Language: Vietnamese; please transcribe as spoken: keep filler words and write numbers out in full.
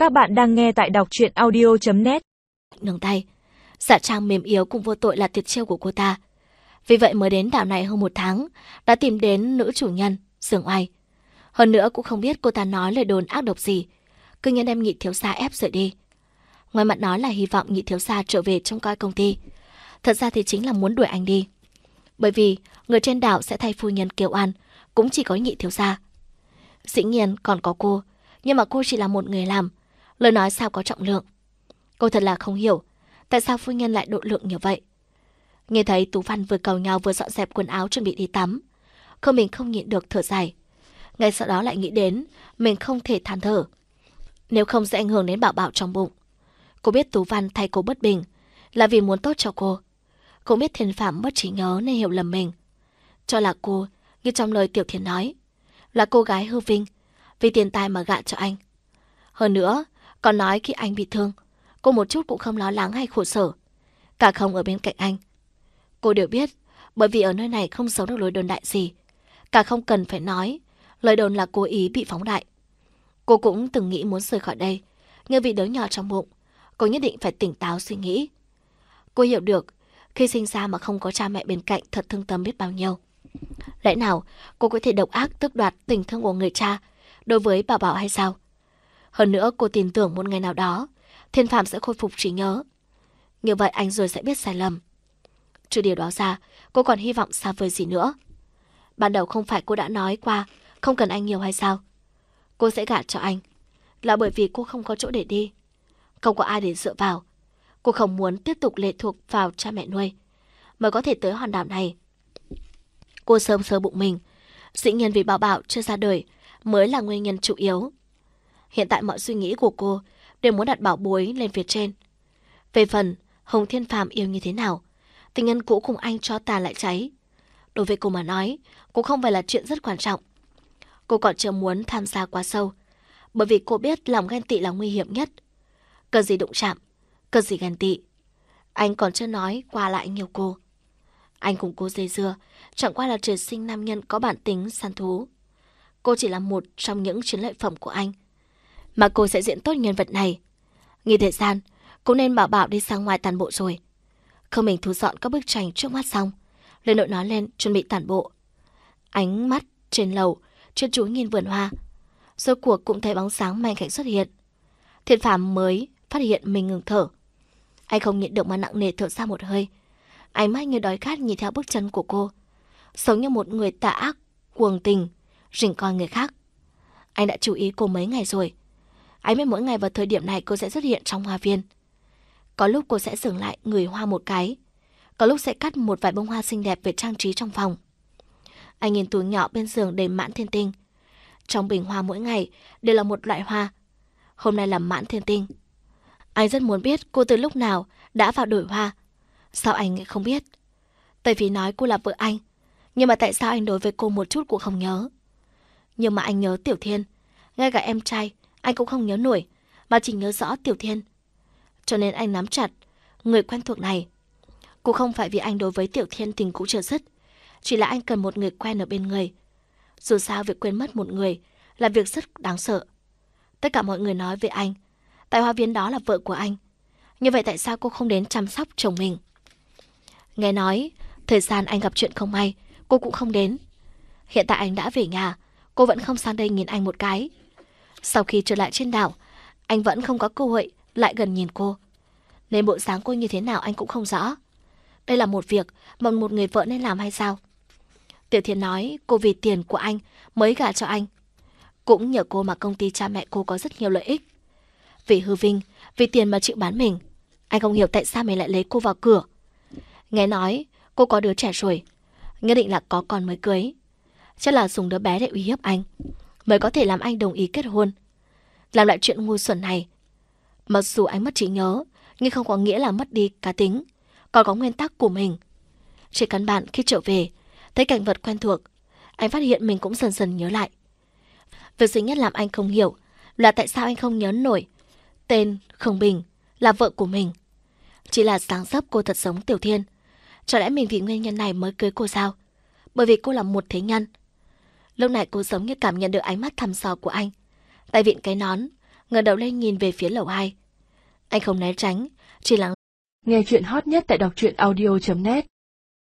Các bạn đang nghe tại đọc truyện audio chấm net. Nương tay, dạ trang mềm yếu cùng vô tội là tuyệt chiêu của cô ta. Vì vậy mới đến đảo này hơn một tháng, đã tìm đến nữ chủ nhân, Dương Oai. Hơn nữa cũng không biết cô ta nói lời đồn ác độc gì, cứ nhiên đem Nhị thiếu gia ép rời đi. Ngoài mặt nói là hy vọng Nhị thiếu gia trở về trông coi công ty, thật ra thì chính là muốn đuổi anh đi. Bởi vì người trên đảo sẽ thay phu nhân kêu oan, cũng chỉ có Nhị thiếu gia. Dĩ nhiên còn có cô, nhưng mà cô chỉ là một người làm, lời nói sao có trọng lượng. Cô thật là không hiểu tại sao phu nhân lại độ lượng như vậy. Nghe thấy Tú Văn vừa cầu nhau vừa dọn dẹp quần áo chuẩn bị đi tắm, Khương Bình không nhịn được thở dài. Ngay sau đó lại nghĩ đến mình không thể than thở, nếu không sẽ ảnh hưởng đến Bảo Bảo trong bụng. Cô biết Tú Văn thay cô bất bình là vì muốn tốt cho cô. Cô biết Thiên Phạm mất trí nhớ nên hiểu lầm mình, cho là cô, như trong lời Tiểu Thiên nói, là cô gái hư vinh, vì tiền tài mà gạ cho anh. Hơn nữa, còn nói khi anh bị thương, cô một chút cũng không lo lắng hay khổ sở, cả không ở bên cạnh anh. Cô đều biết, bởi vì ở nơi này không giấu được lời đồn đại gì, cả không cần phải nói, lời đồn là cố ý bị phóng đại. Cô cũng từng nghĩ muốn rời khỏi đây, nhưng vì đứa nhỏ trong bụng, cô nhất định phải tỉnh táo suy nghĩ. Cô hiểu được, khi sinh ra mà không có cha mẹ bên cạnh thật thương tâm biết bao nhiêu. Lẽ nào cô có thể độc ác tước đoạt tình thương của người cha đối với Bảo Bảo hay sao? Hơn nữa cô tin tưởng một ngày nào đó Thiên Phạm sẽ khôi phục trí nhớ, như vậy anh rồi sẽ biết sai lầm. Trừ điều đó ra, cô còn hy vọng xa vời gì nữa? Ban đầu không phải cô đã nói qua không cần anh nhiều hay sao? Cô sẽ gả cho anh là bởi vì cô không có chỗ để đi, không có ai để dựa vào. Cô không muốn tiếp tục lệ thuộc vào cha mẹ nuôi mới có thể tới hòn đảo này. Cô sớm sơ bụng mình, dĩ nhiên vì Bảo Bảo chưa ra đời mới là nguyên nhân chủ yếu. Hiện tại mọi suy nghĩ của cô đều muốn đặt bảo bối lên phía trên. Về phần Hồng Thiên Phạm yêu như thế nào, tình nhân cũ cùng anh cho tàn lại cháy, đối với cô mà nói cũng không phải là chuyện rất quan trọng. Cô còn chưa muốn tham gia quá sâu, bởi vì cô biết lòng ghen tị là nguy hiểm nhất. Cần gì đụng chạm, cần gì ghen tị. Anh còn chưa nói qua lại nhiều cô. Anh cùng cô dây dưa chẳng qua là trời sinh nam nhân có bản tính săn thú. Cô chỉ là một trong những chiến lợi phẩm của anh, mà cô sẽ diễn tốt nhân vật này. Nghỉ thời gian, cô nên bảo Bảo đi sang ngoài tản bộ rồi. Không mình thu dọn các bức tranh trước mắt xong, lên đội nói lên chuẩn bị tản bộ. Ánh mắt trên lầu chuyên chú nhìn vườn hoa, rốt cuộc cũng thấy bóng sáng manh khảnh xuất hiện. Thiên Phạm mới phát hiện mình ngừng thở. Anh không nhịn được mà nặng nề thở ra một hơi. Ánh mắt như đói khát nhìn theo bước chân của cô, sống như một người tà ác, cuồng tình, rình coi người khác. Anh đã chú ý cô mấy ngày rồi. Anh biết mỗi ngày vào thời điểm này cô sẽ xuất hiện trong hoa viên. Có lúc cô sẽ dừng lại ngửi hoa một cái, có lúc sẽ cắt một vài bông hoa xinh đẹp về trang trí trong phòng. Anh nhìn túi nhỏ bên giường đầy mãn thiên tinh. Trong bình hoa mỗi ngày đều là một loại hoa. Hôm nay là mãn thiên tinh. Anh rất muốn biết cô từ lúc nào đã vào đổi hoa. Sao anh lại không biết? Tại vì nói cô là vợ anh, nhưng mà tại sao anh đối với cô một chút cũng không nhớ? Nhưng mà anh nhớ Tiểu Thiên, ngay cả em trai anh cũng không nhớ nổi, mà chỉ nhớ rõ Tiểu Thiên. Cho nên anh nắm chặt người quen thuộc này. Cũng không phải vì anh đối với Tiểu Thiên tình cũ chưa dứt, chỉ là anh cần một người quen ở bên người. Dù sao việc quên mất một người là việc rất đáng sợ. Tất cả mọi người nói về anh, tại hoa viên đó là vợ của anh. Như vậy tại sao cô không đến chăm sóc chồng mình? Nghe nói thời gian anh gặp chuyện không may, cô cũng không đến. Hiện tại anh đã về nhà, cô vẫn không sang đây nhìn anh một cái. Sau khi trở lại trên đảo, anh vẫn không có cơ hội lại gần nhìn cô, nên bộ dáng cô như thế nào anh cũng không rõ. Đây là một việc mà một người vợ nên làm hay sao? Tiểu Thiên nói cô vì tiền của anh mới gả cho anh. Cũng nhờ cô mà công ty cha mẹ cô có rất nhiều lợi ích. Vì hư vinh, vì tiền mà chịu bán mình. Anh không hiểu tại sao mình lại lấy cô vào cửa. Nghe nói cô có đứa trẻ rồi, nhất định là có con mới cưới. Chắc là dùng đứa bé để uy hiếp anh, mới có thể làm anh đồng ý kết hôn. Làm lại chuyện ngu xuẩn này. Mặc dù anh mất trí nhớ, nhưng không có nghĩa là mất đi cá tính, còn có nguyên tắc của mình. Chỉ căn bản khi trở về, thấy cảnh vật quen thuộc, anh phát hiện mình cũng dần dần nhớ lại. Việc duy nhất làm anh không hiểu là tại sao anh không nhớ nổi tên Khương Bình là vợ của mình. Chỉ là dáng dấp cô thật giống Tiểu Thiên. Chẳng lẽ mình vì nguyên nhân này mới cưới cô sao? Bởi vì cô là một thế nhân. Lúc này cô giống như cảm nhận được ánh mắt thăm dò của anh. Tay vịn cái nón, ngẩng đầu lên nhìn về phía lầu hai. Anh không né tránh, chỉ lặng. Nghe chuyện hot nhất tại đọc truyện audio chấm net